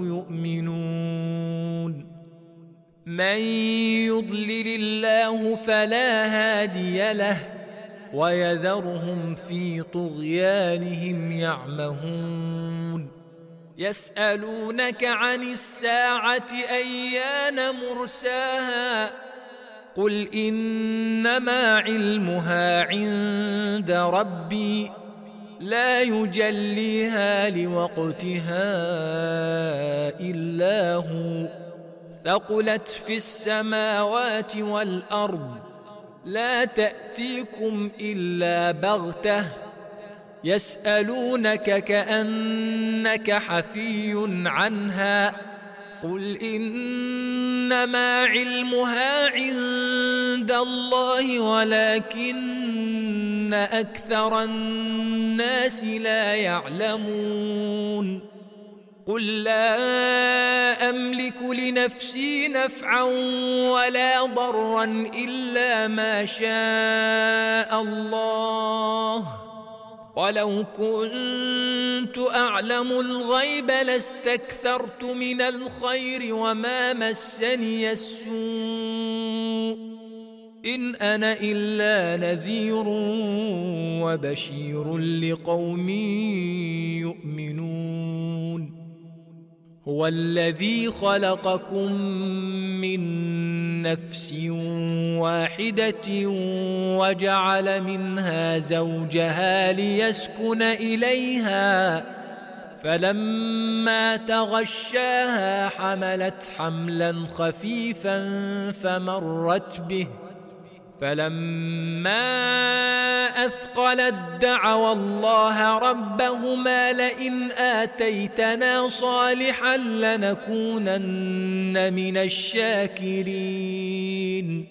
يؤمنون من يضلل الله فلا هادي له ويذرهم في طغيانهم يعمهون يسألونك عن الساعة أيان مرساها قل إنما علمها عند ربي لا يجليها لوقتها إلا هو ثقلت في السماوات والأرض لا تأتيكم إلا بغتة يسألونك كأنك حفي عنها قل إنما علمها عند الله ولكن أكثر الناس لا يعلمون قل لا أملك لنفسي نفعا ولا ضرا إلا ما شاء الله ولو كنت أعلم الغيب لاستكثرت من الخير وما مسني السوء إن أنا إلا نذير وبشير لقوم يؤمنون هو الذي خلقكم من نفس واحدة وجعل منها زوجها ليسكن إليها فلما تغشاها حملت حملا خفيفا فمرت به فلما أثقلت دعوا الله ربهما لئن آتيتنا صالحا لنكونن من الشاكرين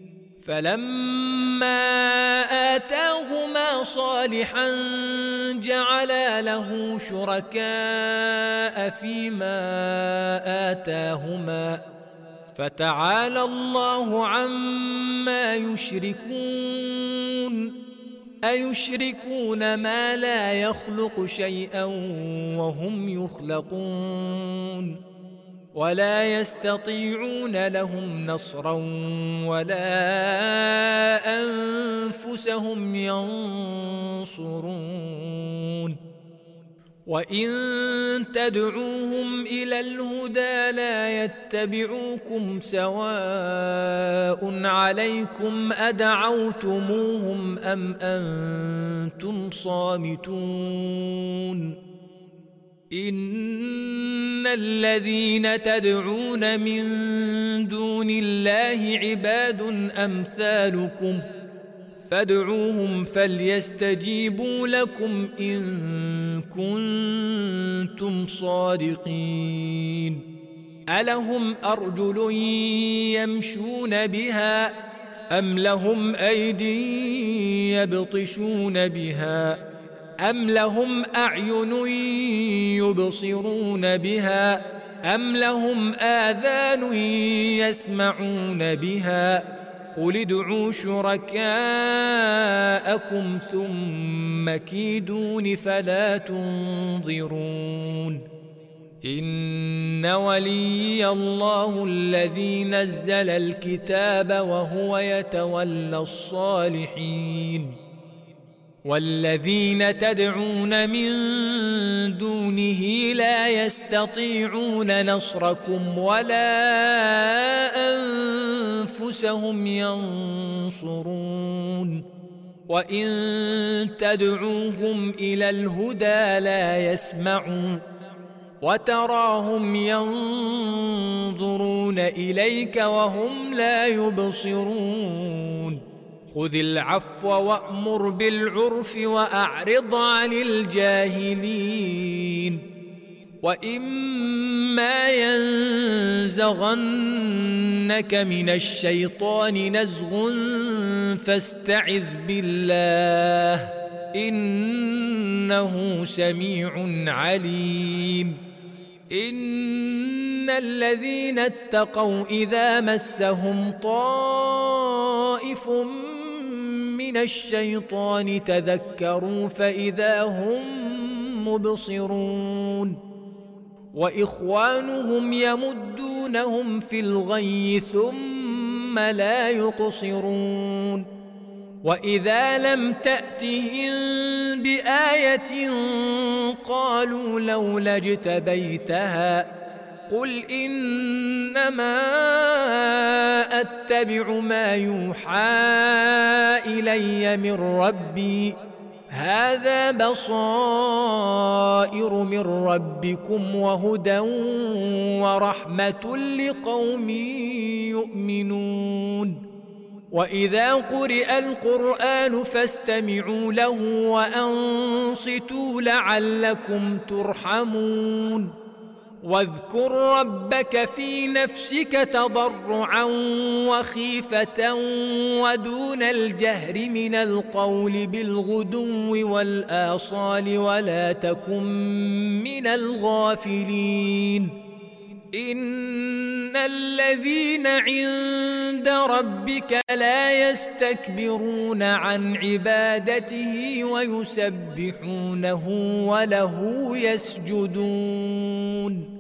فلما آتاهما صالحا جعلا له شركاء فيما آتاهما فتعالى الله عما يشركون أيشركون ما لا يخلق شيئا وهم يخلقون ولا يستطيعون لهم نصرا ولا أنفسهم ينصرون وإن تدعوهم إلى الهدى لا يتبعوكم سواء عليكم أدعوتموهم أم أنتم صامتون إن الذين تدعون من دون الله عباد أمثالكم فادعوهم فليستجيبوا لكم إن كنتم صادقين ألهم أرجل يمشون بها أم لهم أيدي يبطشون بها أم لهم أعين يبصرون بها أم لهم آذان يسمعون بها قل ادعوا شركاءكم ثم كيدون فلا تنظرون إن ولي الله الذي نزل الكتاب وهو يتولى الصالحين والذين تدعون من دونه لا يستطيعون نصركم ولا أنفسهم ينصرون وإن تدعوهم إلى الهدى لا يسمعون وتراهم ينظرون إليك وهم لا يبصرون خذ العفو وأمر بالعرف وأعرض عن الجاهلين وإما ينزغنك من الشيطان نزغ فاستعذ بالله إن إنه سميع عليم إن الذين اتقوا إذا مسهم طائف من الشيطان تذكروا فإذا هم مبصرون وإخوانهم يمدونهم في الغي ثم لا يقصرون وإذا لم تأتهم بآية قالوا لولا اجتبيتها قل إنما أتبع ما يوحى إلي من ربي هذا بصائر من ربكم وهدى ورحمة لقوم يؤمنون وإذا قرئ القرآن فاستمعوا له وأنصتوا لعلكم ترحمون واذكر ربك في نفسك تضرعا وخيفة ودون الجهر من القول بالغدو والآصال ولا تكن من الغافلين إن الذين عند ربك لا يستكبرون عن عبادته ويسبحونه وله يسجدون